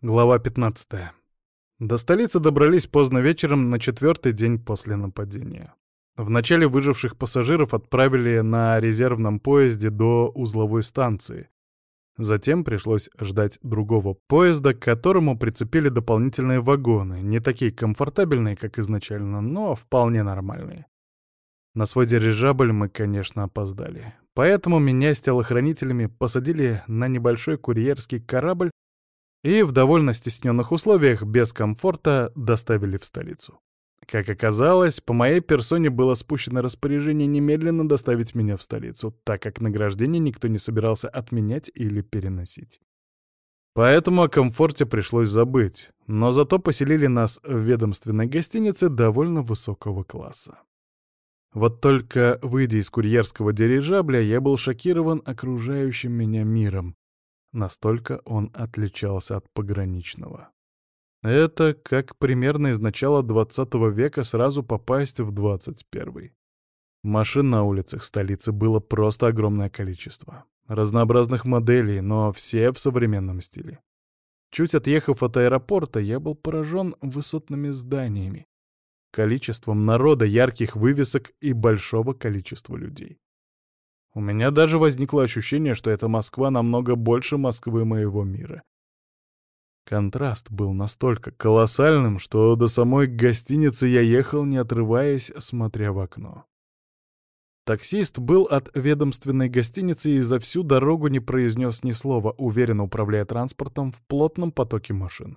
Глава 15. До столицы добрались поздно вечером на четвертый день после нападения. Вначале выживших пассажиров отправили на резервном поезде до узловой станции. Затем пришлось ждать другого поезда, к которому прицепили дополнительные вагоны, не такие комфортабельные, как изначально, но вполне нормальные. На свой дирижабль мы, конечно, опоздали. Поэтому меня с телохранителями посадили на небольшой курьерский корабль и в довольно стесненных условиях, без комфорта, доставили в столицу. Как оказалось, по моей персоне было спущено распоряжение немедленно доставить меня в столицу, так как награждение никто не собирался отменять или переносить. Поэтому о комфорте пришлось забыть, но зато поселили нас в ведомственной гостинице довольно высокого класса. Вот только, выйдя из курьерского дирижабля, я был шокирован окружающим меня миром. Настолько он отличался от пограничного. Это как примерно из начала 20 века сразу попасть в 21. Машин на улицах столицы было просто огромное количество. Разнообразных моделей, но все в современном стиле. Чуть отъехав от аэропорта, я был поражен высотными зданиями, количеством народа, ярких вывесок и большого количества людей. У меня даже возникло ощущение, что эта Москва намного больше Москвы моего мира. Контраст был настолько колоссальным, что до самой гостиницы я ехал, не отрываясь, смотря в окно. Таксист был от ведомственной гостиницы и за всю дорогу не произнес ни слова, уверенно управляя транспортом в плотном потоке машин.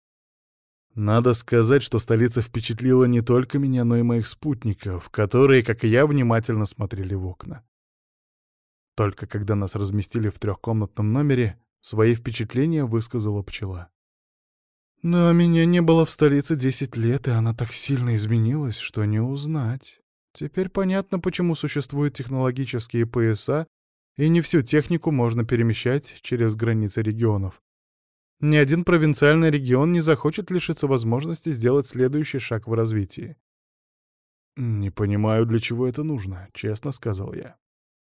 Надо сказать, что столица впечатлила не только меня, но и моих спутников, которые, как и я, внимательно смотрели в окна. Только когда нас разместили в трехкомнатном номере, свои впечатления высказала пчела. «Но меня не было в столице 10 лет, и она так сильно изменилась, что не узнать. Теперь понятно, почему существуют технологические пояса, и не всю технику можно перемещать через границы регионов. Ни один провинциальный регион не захочет лишиться возможности сделать следующий шаг в развитии». «Не понимаю, для чего это нужно», — честно сказал я.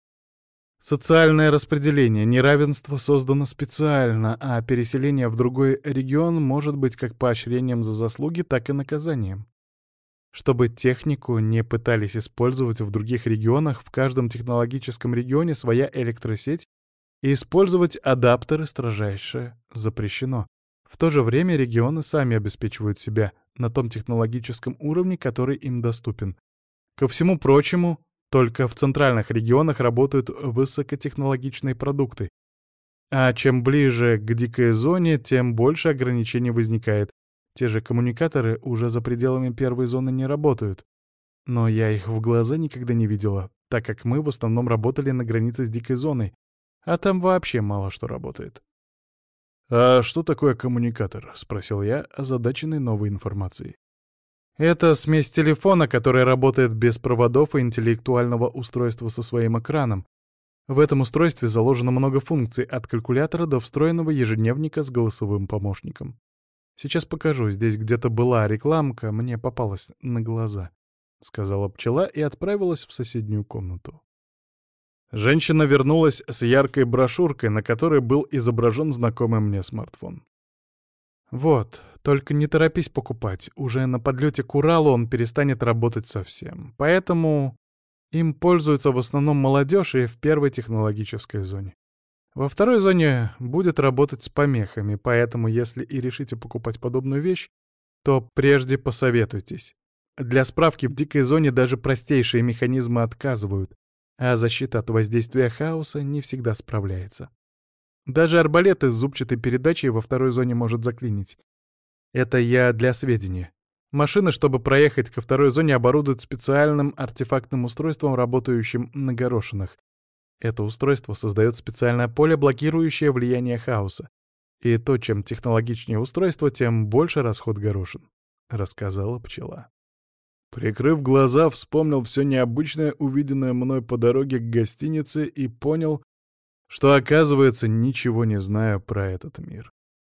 Социальное распределение неравенства создано специально, а переселение в другой регион может быть как поощрением за заслуги, так и наказанием. Чтобы технику не пытались использовать в других регионах, в каждом технологическом регионе своя электросеть, и использовать адаптеры строжайше запрещено. В то же время регионы сами обеспечивают себя на том технологическом уровне, который им доступен. Ко всему прочему, только в центральных регионах работают высокотехнологичные продукты. А чем ближе к дикой зоне, тем больше ограничений возникает. Те же коммуникаторы уже за пределами первой зоны не работают. Но я их в глаза никогда не видела, так как мы в основном работали на границе с дикой зоной, а там вообще мало что работает. «А что такое коммуникатор?» — спросил я, озадаченный новой информацией. Это смесь телефона, который работает без проводов и интеллектуального устройства со своим экраном. В этом устройстве заложено много функций, от калькулятора до встроенного ежедневника с голосовым помощником. Сейчас покажу, здесь где-то была рекламка, мне попалась на глаза, — сказала пчела и отправилась в соседнюю комнату. Женщина вернулась с яркой брошюркой, на которой был изображен знакомый мне смартфон. «Вот, только не торопись покупать, уже на подлете к Уралу он перестанет работать совсем. Поэтому им пользуются в основном молодежь и в первой технологической зоне. Во второй зоне будет работать с помехами, поэтому если и решите покупать подобную вещь, то прежде посоветуйтесь. Для справки, в дикой зоне даже простейшие механизмы отказывают, а защита от воздействия хаоса не всегда справляется. Даже арбалет из зубчатой передачей во второй зоне может заклинить. Это я для сведения. Машины, чтобы проехать ко второй зоне, оборудуют специальным артефактным устройством, работающим на горошинах. Это устройство создает специальное поле, блокирующее влияние хаоса. И то, чем технологичнее устройство, тем больше расход горошин, — рассказала пчела. Прикрыв глаза, вспомнил все необычное, увиденное мной по дороге к гостинице, и понял, что, оказывается, ничего не знаю про этот мир.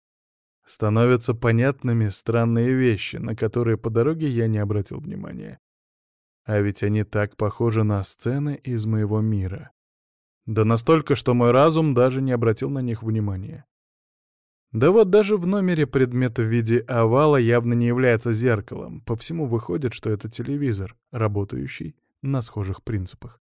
Становятся понятными странные вещи, на которые по дороге я не обратил внимания. А ведь они так похожи на сцены из моего мира. Да настолько, что мой разум даже не обратил на них внимания. Да вот даже в номере предмет в виде овала явно не является зеркалом. По всему выходит, что это телевизор, работающий на схожих принципах.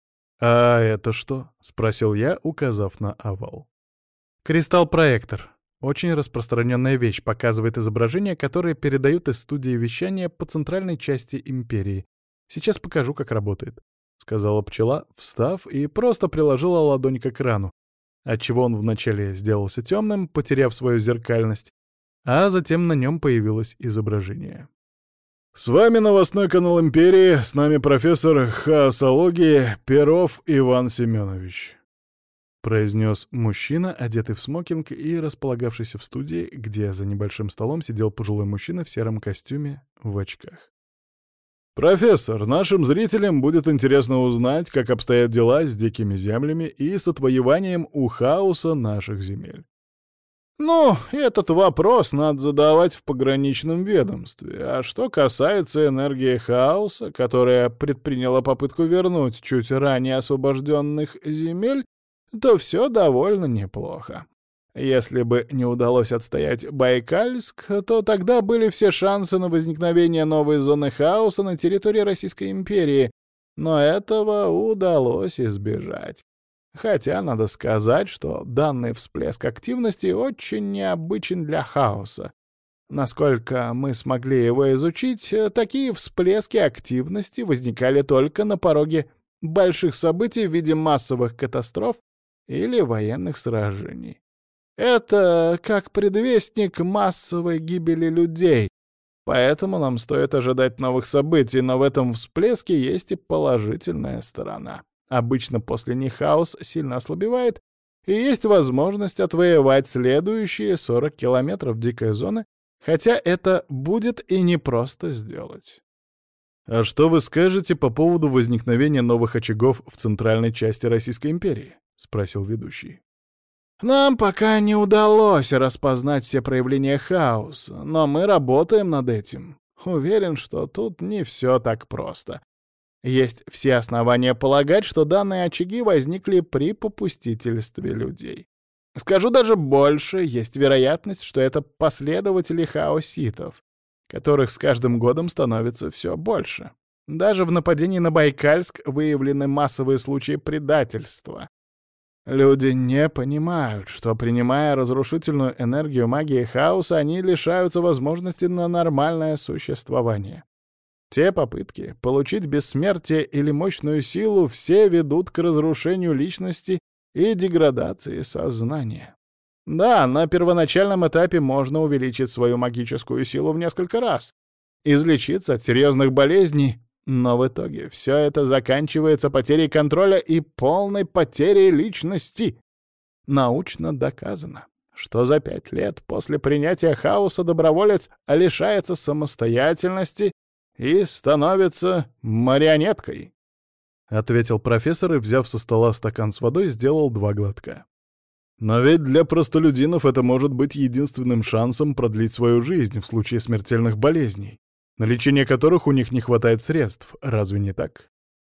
«А это что?» — спросил я, указав на овал. Кристалл-проектор. Очень распространенная вещь, показывает изображения, которые передают из студии вещания по центральной части империи. Сейчас покажу, как работает», — сказала пчела, встав, и просто приложила ладонь к экрану, отчего он вначале сделался темным, потеряв свою зеркальность, а затем на нем появилось изображение. «С вами новостной канал Империи, с нами профессор хаосологии Перов Иван Семенович», — произнес мужчина, одетый в смокинг и располагавшийся в студии, где за небольшим столом сидел пожилой мужчина в сером костюме в очках. «Профессор, нашим зрителям будет интересно узнать, как обстоят дела с дикими землями и с отвоеванием у хаоса наших земель. Ну, этот вопрос надо задавать в пограничном ведомстве. А что касается энергии хаоса, которая предприняла попытку вернуть чуть ранее освобожденных земель, то все довольно неплохо. Если бы не удалось отстоять Байкальск, то тогда были все шансы на возникновение новой зоны хаоса на территории Российской империи, но этого удалось избежать. Хотя надо сказать, что данный всплеск активности очень необычен для хаоса. Насколько мы смогли его изучить, такие всплески активности возникали только на пороге больших событий в виде массовых катастроф или военных сражений. Это как предвестник массовой гибели людей, поэтому нам стоит ожидать новых событий, но в этом всплеске есть и положительная сторона. Обычно после них хаос сильно ослабевает, и есть возможность отвоевать следующие 40 километров дикой зоны, хотя это будет и непросто сделать. «А что вы скажете по поводу возникновения новых очагов в центральной части Российской империи?» — спросил ведущий. «Нам пока не удалось распознать все проявления хаоса, но мы работаем над этим. Уверен, что тут не все так просто. Есть все основания полагать, что данные очаги возникли при попустительстве людей. Скажу даже больше, есть вероятность, что это последователи хаоситов, которых с каждым годом становится все больше. Даже в нападении на Байкальск выявлены массовые случаи предательства. Люди не понимают, что, принимая разрушительную энергию магии хаоса, они лишаются возможности на нормальное существование. Те попытки получить бессмертие или мощную силу все ведут к разрушению личности и деградации сознания. Да, на первоначальном этапе можно увеличить свою магическую силу в несколько раз, излечиться от серьезных болезней, но в итоге все это заканчивается потерей контроля и полной потерей личности. Научно доказано, что за 5 лет после принятия хаоса доброволец лишается самостоятельности и становится марионеткой, — ответил профессор и, взяв со стола стакан с водой, сделал 2 глотка. «Но ведь для простолюдинов это может быть единственным шансом продлить свою жизнь в случае смертельных болезней, на лечение которых у них не хватает средств, разве не так?»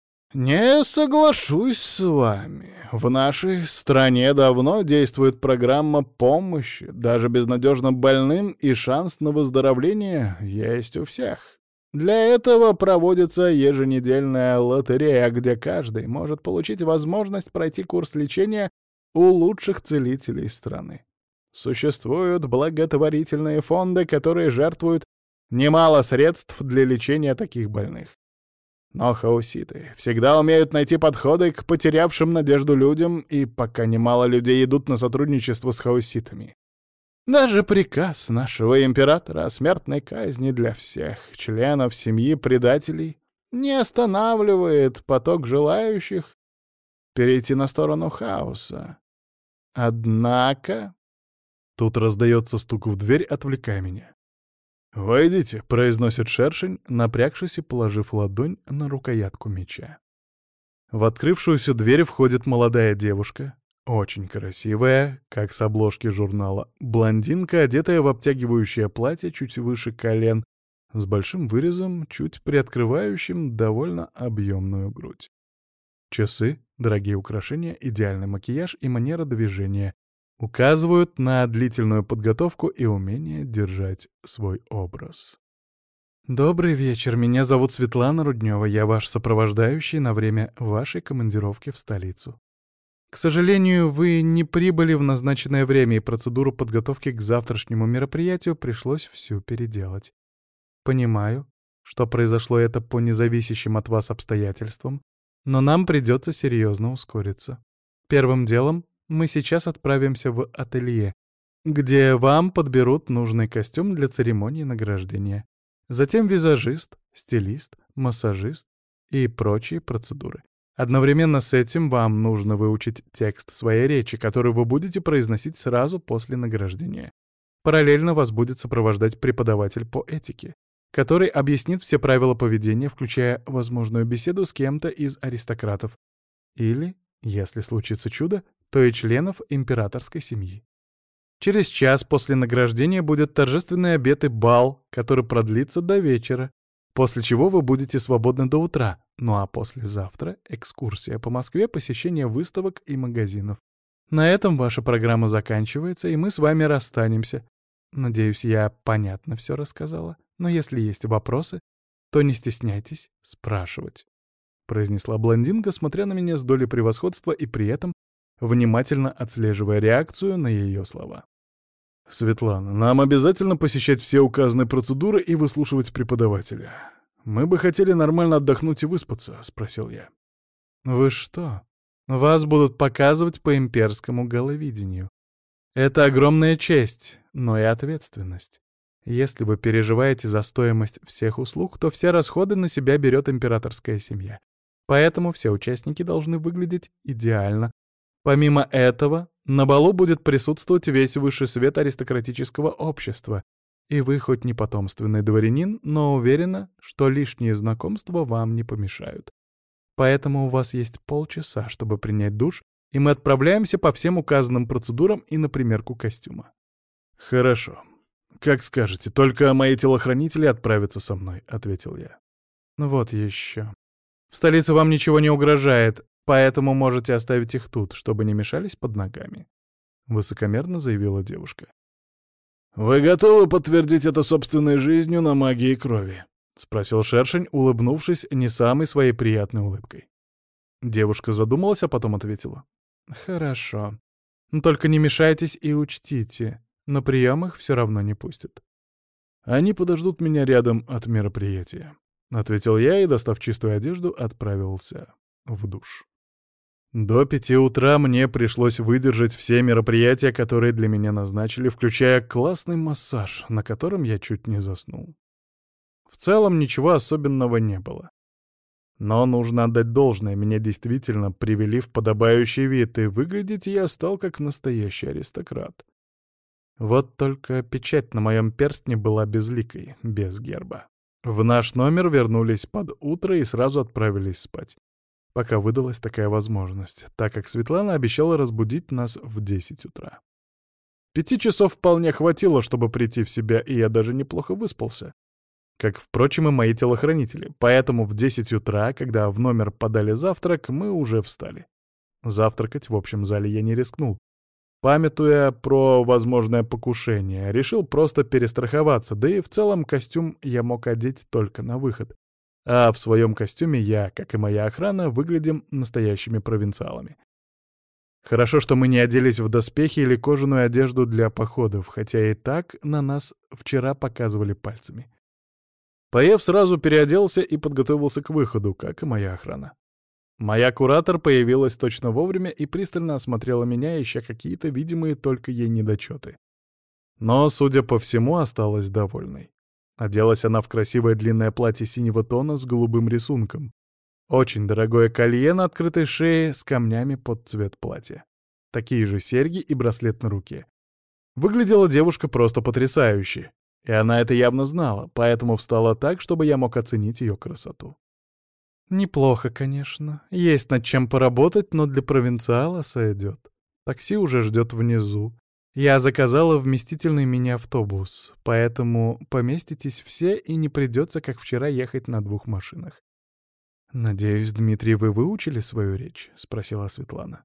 «Не соглашусь с вами. В нашей стране давно действует программа помощи, даже безнадежно больным, и шанс на выздоровление есть у всех. Для этого проводится еженедельная лотерея, где каждый может получить возможность пройти курс лечения у лучших целителей страны. Существуют благотворительные фонды, которые жертвуют немало средств для лечения таких больных. Но хаоситы всегда умеют найти подходы к потерявшим надежду людям, и пока немало людей идут на сотрудничество с хаоситами. Даже приказ нашего императора о смертной казни для всех членов семьи предателей не останавливает поток желающих перейти на сторону хаоса. Однако... Тут раздается стук в дверь, отвлекая меня. «Войдите», — произносит шершень, напрягшись и положив ладонь на рукоятку меча. В открывшуюся дверь входит молодая девушка, очень красивая, как с обложки журнала, блондинка, одетая в обтягивающее платье чуть выше колен, с большим вырезом, чуть приоткрывающим довольно объемную грудь. Часы, дорогие украшения, идеальный макияж и манера движения. указывают на длительную подготовку и умение держать свой образ. «Добрый вечер, меня зовут Светлана Руднева, я ваш сопровождающий на время вашей командировки в столицу. К сожалению, вы не прибыли в назначенное время, и процедуру подготовки к завтрашнему мероприятию пришлось всю переделать. Понимаю, что произошло это по независящим от вас обстоятельствам, но нам придется серьезно ускориться. Первым делом мы сейчас отправимся в ателье, где вам подберут нужный костюм для церемонии награждения. Затем визажист, стилист, массажист и прочие процедуры. Одновременно с этим вам нужно выучить текст своей речи, который вы будете произносить сразу после награждения. Параллельно вас будет сопровождать преподаватель по этике, который объяснит все правила поведения, включая возможную беседу с кем-то из аристократов. Или, если случится чудо, то и членов императорской семьи. Через час после награждения будет торжественный обед и бал, который продлится до вечера, после чего вы будете свободны до утра, ну а послезавтра экскурсия по Москве, посещение выставок и магазинов. На этом ваша программа заканчивается, и мы с вами расстанемся. Надеюсь, я понятно все рассказала, но если есть вопросы, то не стесняйтесь спрашивать», — произнесла блондинка, смотря на меня с долей превосходства и при этом внимательно отслеживая реакцию на ее слова. «Светлана, нам обязательно посещать все указанные процедуры и выслушивать преподавателя. Мы бы хотели нормально отдохнуть и выспаться», — спросил я. «Вы что? Вас будут показывать по имперскому головидению. Это огромная честь, но и ответственность. Если вы переживаете за стоимость всех услуг, то все расходы на себя берет императорская семья. Поэтому все участники должны выглядеть идеально. Помимо этого, на балу будет присутствовать весь высший свет аристократического общества, и вы хоть не потомственный дворянин, но уверена, что лишние знакомства вам не помешают. Поэтому у вас есть полчаса, чтобы принять душ, и мы отправляемся по всем указанным процедурам и на примерку костюма». «Хорошо. Как скажете, только мои телохранители отправятся со мной», — ответил я. «Ну вот еще. В столице вам ничего не угрожает, поэтому можете оставить их тут, чтобы не мешались под ногами», — высокомерно заявила девушка. «Вы готовы подтвердить это собственной жизнью на магии крови?» — спросил Шершень, улыбнувшись не самой своей приятной улыбкой. Девушка задумалась, а потом ответила. «Хорошо. Но только не мешайтесь и учтите, на прием их все равно не пустят». «Они подождут меня рядом от мероприятия», — ответил я и, достав чистую одежду, отправился в душ. До 5 утра мне пришлось выдержать все мероприятия, которые для меня назначили, включая классный массаж, на котором я чуть не заснул. В целом ничего особенного не было. Но нужно отдать должное, меня действительно привели в подобающий вид, и выглядеть я стал как настоящий аристократ. Вот только печать на моем перстне была безликой, без герба. В наш номер вернулись под утро и сразу отправились спать, пока выдалась такая возможность, так как Светлана обещала разбудить нас в 10 утра. 5 часов вполне хватило, чтобы прийти в себя, и я даже неплохо выспался. Как, впрочем, и мои телохранители, поэтому в 10 утра, когда в номер подали завтрак, мы уже встали. Завтракать в общем зале я не рискнул. Памятуя про возможное покушение, решил просто перестраховаться, да и в целом костюм я мог одеть только на выход. А в своем костюме я, как и моя охрана, выглядим настоящими провинциалами. Хорошо, что мы не оделись в доспехи или кожаную одежду для походов, хотя и так на нас вчера показывали пальцами. Поев, сразу переоделся и подготовился к выходу, как и моя охрана. Моя куратор появилась точно вовремя и пристально осмотрела меня, ища какие-то видимые только ей недочеты. Но, судя по всему, осталась довольной. Оделась она в красивое длинное платье синего тона с голубым рисунком. Очень дорогое колье на открытой шее с камнями под цвет платья. Такие же серьги и браслет на руке. Выглядела девушка просто потрясающе. И она это явно знала, поэтому встала так, чтобы я мог оценить ее красоту. «Неплохо, конечно. Есть над чем поработать, но для провинциала сойдет. Такси уже ждет внизу. Я заказала вместительный мини-автобус, поэтому поместитесь все и не придется, как вчера, ехать на 2 машинах». «Надеюсь, Дмитрий, вы выучили свою речь?» — спросила Светлана.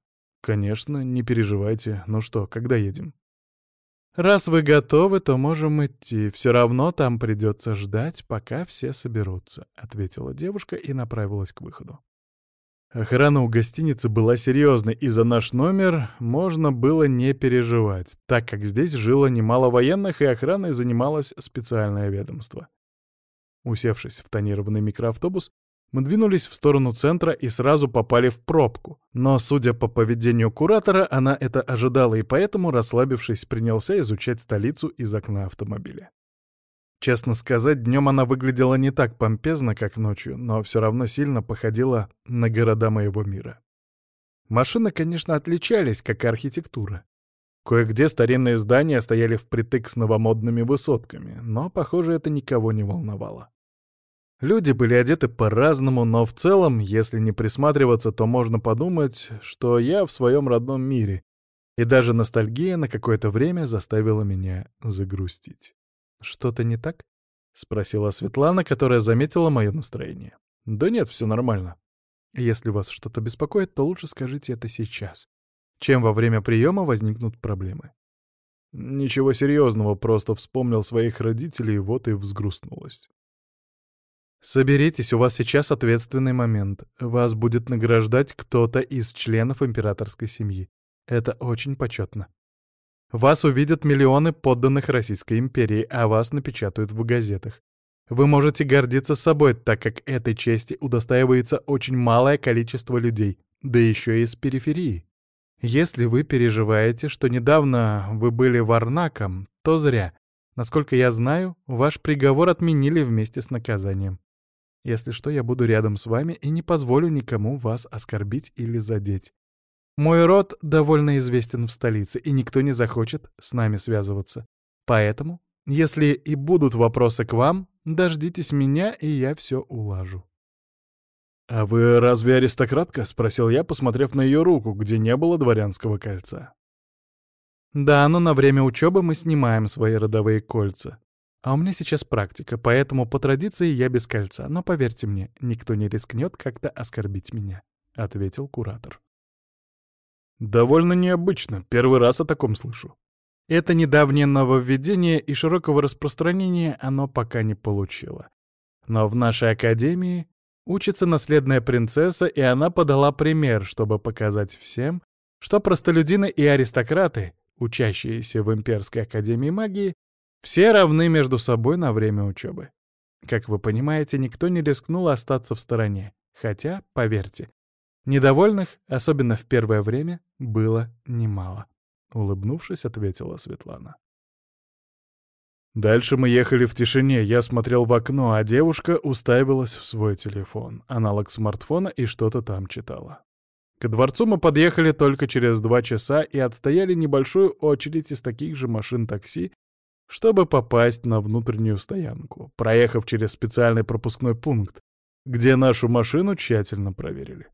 «Конечно, не переживайте. Ну что, когда едем?» «Раз вы готовы, то можем идти. Все равно там придется ждать, пока все соберутся», — ответила девушка и направилась к выходу. Охрана у гостиницы была серьезной, и за наш номер можно было не переживать, так как здесь жило немало военных, и охраной занималось специальное ведомство. Усевшись в тонированный микроавтобус, мы двинулись в сторону центра и сразу попали в пробку. Но, судя по поведению куратора, она это ожидала и поэтому, расслабившись, принялся изучать столицу из окна автомобиля. Честно сказать, днем она выглядела не так помпезно, как ночью, но все равно сильно походила на города моего мира. Машины, конечно, отличались, как и архитектура. Кое-где старинные здания стояли впритык с новомодными высотками, но, похоже, это никого не волновало. Люди были одеты по-разному, но в целом, если не присматриваться, то можно подумать, что я в своем родном мире, и даже ностальгия на какое-то время заставила меня загрустить. «Что-то не так?» — спросила Светлана, которая заметила мое настроение. «Да нет, все нормально. Если вас что-то беспокоит, то лучше скажите это сейчас, чем во время приема возникнут проблемы». «Ничего серьезного, просто вспомнил своих родителей, вот и взгрустнулась». «Соберитесь, у вас сейчас ответственный момент. Вас будет награждать кто-то из членов императорской семьи. Это очень почетно. Вас увидят миллионы подданных Российской империи, а вас напечатают в газетах. Вы можете гордиться собой, так как этой чести удостаивается очень малое количество людей, да еще и из периферии. Если вы переживаете, что недавно вы были варнаком, то зря. Насколько я знаю, ваш приговор отменили вместе с наказанием. Если что, я буду рядом с вами и не позволю никому вас оскорбить или задеть. Мой род довольно известен в столице, и никто не захочет с нами связываться. Поэтому, если и будут вопросы к вам, дождитесь меня, и я все улажу». «А вы разве аристократка?» — спросил я, посмотрев на ее руку, где не было дворянского кольца. «Да, но на время учебы мы снимаем свои родовые кольца. А у меня сейчас практика, поэтому по традиции я без кольца, но поверьте мне, никто не рискнет как-то оскорбить меня», — ответил куратор. «Довольно необычно, первый раз о таком слышу. Это недавнее нововведение, и широкого распространения оно пока не получило. Но в нашей академии учится наследная принцесса, и она подала пример, чтобы показать всем, что простолюдины и аристократы, учащиеся в Имперской академии магии, все равны между собой на время учебы. Как вы понимаете, никто не рискнул остаться в стороне, хотя, поверьте, недовольных, особенно в первое время, было немало», — улыбнувшись, ответила Светлана. Дальше мы ехали в тишине, я смотрел в окно, а девушка уставилась в свой телефон, аналог смартфона, и что-то там читала. К дворцу мы подъехали только через 2 часа и отстояли небольшую очередь из таких же машин такси, чтобы попасть на внутреннюю стоянку, проехав через специальный пропускной пункт, где нашу машину тщательно проверили.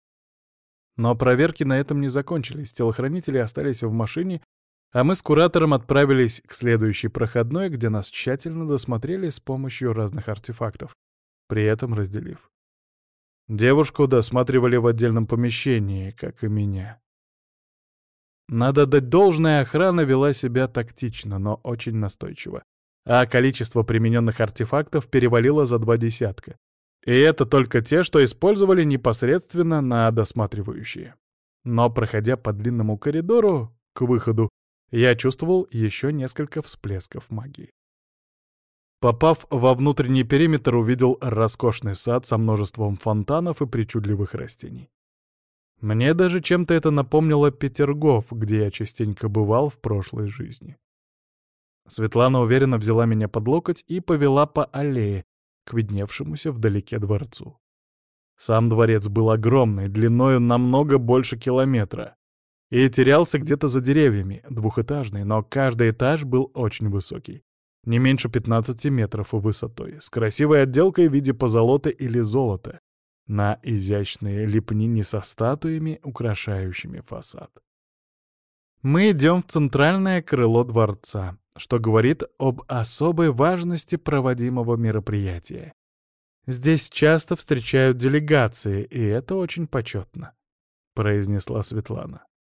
Но проверки на этом не закончились, телохранители остались в машине, а мы с куратором отправились к следующей проходной, где нас тщательно досмотрели с помощью разных артефактов, при этом разделив. Девушку досматривали в отдельном помещении, как и меня. Надо дать должное, охрана вела себя тактично, но очень настойчиво, а количество примененных артефактов перевалило за 2 десятка. И это только те, что использовали непосредственно на досматривающие. Но, проходя по длинному коридору к выходу, я чувствовал еще несколько всплесков магии. Попав во внутренний периметр, увидел роскошный сад со множеством фонтанов и причудливых растений. Мне даже чем-то это напомнило Петергоф, где я частенько бывал в прошлой жизни. Светлана уверенно взяла меня под локоть и повела по аллее, к видневшемуся вдалеке дворцу. Сам дворец был огромный, длиною намного больше километра, и терялся где-то за деревьями, двухэтажный, но каждый этаж был очень высокий, не меньше 15 метров высотой, с красивой отделкой в виде позолоты или золота, на изящной лепнине со статуями, украшающими фасад. Мы идем в центральное крыло дворца, что говорит об особой важности проводимого мероприятия. Здесь часто встречают делегации, и это очень почетно», — произнесла Светлана.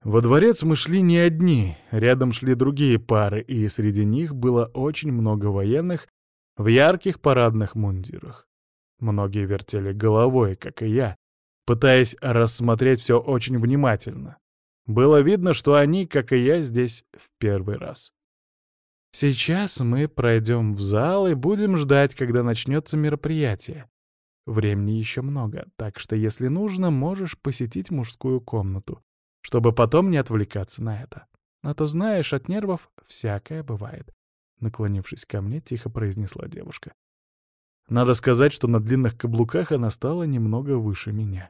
Во дворец мы шли не одни, рядом шли другие пары, и среди них было очень много военных в ярких парадных мундирах. Многие вертели головой, как и я, пытаясь рассмотреть все очень внимательно. Было видно, что они, как и я, здесь в первый раз. Сейчас мы пройдем в зал и будем ждать, когда начнется мероприятие. Времени еще много, так что, если нужно, можешь посетить мужскую комнату, чтобы потом не отвлекаться на это. А то, знаешь, от нервов всякое бывает. Наклонившись ко мне, тихо произнесла девушка. Надо сказать, что на длинных каблуках она стала немного выше меня.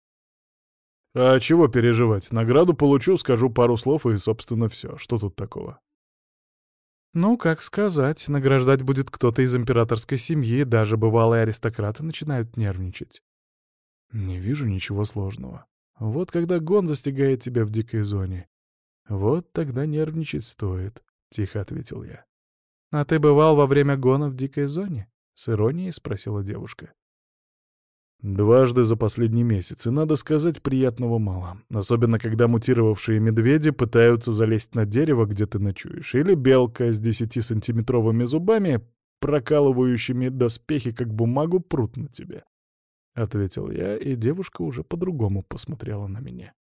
«А чего переживать? Награду получу, скажу пару слов и, собственно, все. Что тут такого?» «Ну, как сказать, награждать будет кто-то из императорской семьи, даже бывалые аристократы начинают нервничать». «Не вижу ничего сложного. Вот когда гон застигает тебя в дикой зоне, вот тогда нервничать стоит», — тихо ответил я. «А ты бывал во время гона в дикой зоне?» — с иронией спросила девушка. «Дважды за последний месяц, и, надо сказать, приятного мало. Особенно, когда мутировавшие медведи пытаются залезть на дерево, где ты ночуешь, или белка с 10-сантиметровыми зубами, прокалывающими доспехи, как бумагу, прут на тебе», — ответил я, и девушка уже по-другому посмотрела на меня.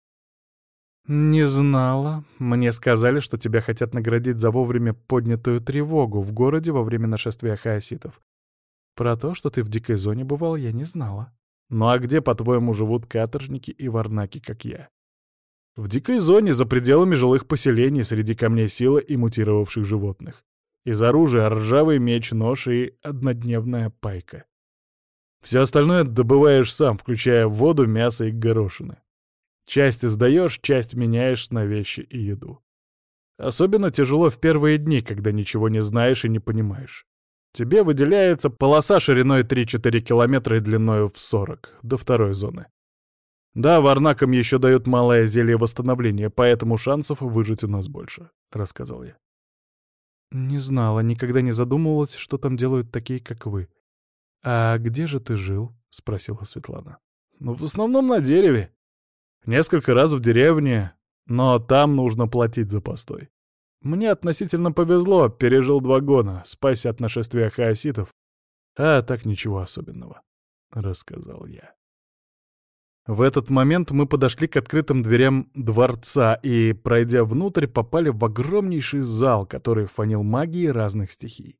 «Не знала. Мне сказали, что тебя хотят наградить за вовремя поднятую тревогу в городе во время нашествия хаоситов. Про то, что ты в дикой зоне бывал, я не знала. Ну а где, по-твоему, живут каторжники и варнаки, как я? В дикой зоне, за пределами жилых поселений, среди камней силы и мутировавших животных. Из оружия ржавый меч, нож и однодневная пайка. Все остальное добываешь сам, включая воду, мясо и горошины. Часть сдаешь, часть меняешь на вещи и еду. Особенно тяжело в первые дни, когда ничего не знаешь и не понимаешь. Тебе выделяется полоса шириной 3-4 километра и длиной в 40, до второй зоны. Да, варнакам еще дают малое зелье восстановления, поэтому шансов выжить у нас больше, — рассказал я. Не знала, никогда не задумывалась, что там делают такие, как вы. А где же ты жил? — спросила Светлана. Ну, в основном на дереве. Несколько раз в деревне, но там нужно платить за постой. Мне относительно повезло, пережил 2 гона, спасся от нашествия хаоситов, а так ничего особенного, — рассказал я. В этот момент мы подошли к открытым дверям дворца и, пройдя внутрь, попали в огромнейший зал, который фонил магией разных стихий.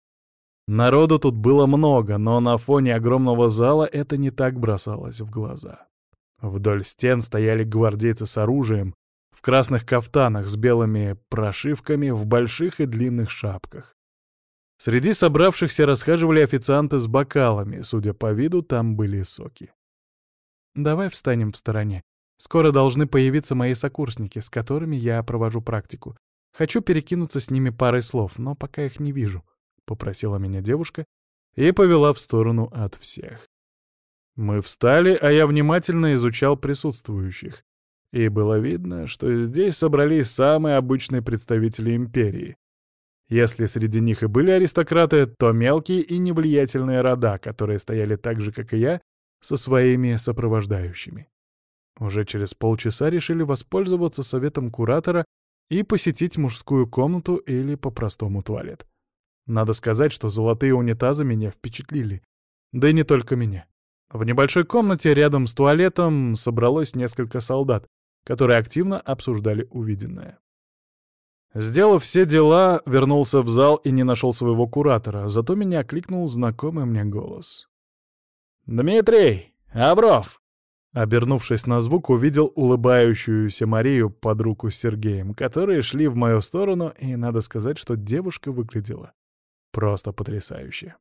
Народу тут было много, но на фоне огромного зала это не так бросалось в глаза. Вдоль стен стояли гвардейцы с оружием, в красных кафтанах с белыми прошивками, в больших и длинных шапках. Среди собравшихся расхаживали официанты с бокалами, судя по виду, там были соки. «Давай встанем в стороне. Скоро должны появиться мои сокурсники, с которыми я провожу практику. Хочу перекинуться с ними парой слов, но пока их не вижу», — попросила меня девушка и повела в сторону от всех. Мы встали, а я внимательно изучал присутствующих. И было видно, что здесь собрались самые обычные представители империи. Если среди них и были аристократы, то мелкие и невлиятельные рода, которые стояли так же, как и я, со своими сопровождающими. Уже через полчаса решили воспользоваться советом куратора и посетить мужскую комнату или по-простому туалет. Надо сказать, что золотые унитазы меня впечатлили. Да и не только меня. В небольшой комнате рядом с туалетом собралось несколько солдат, которые активно обсуждали увиденное. Сделав все дела, вернулся в зал и не нашел своего куратора, зато меня окликнул знакомый мне голос. «Дмитрий! Авров!» Обернувшись на звук, увидел улыбающуюся Марию под руку с Сергеем, которые шли в мою сторону, и надо сказать, что девушка выглядела просто потрясающе.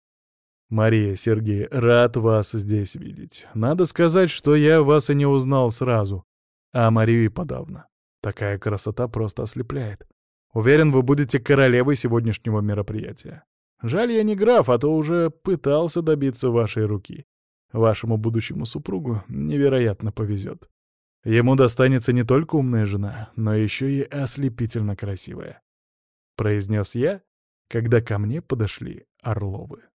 «Мария, Сергей, рад вас здесь видеть. Надо сказать, что я вас и не узнал сразу, а Марию и подавно. Такая красота просто ослепляет. Уверен, вы будете королевой сегодняшнего мероприятия. Жаль, я не граф, а то уже пытался добиться вашей руки. Вашему будущему супругу невероятно повезет. Ему достанется не только умная жена, но еще и ослепительно красивая», — произнес я, когда ко мне подошли Орловы.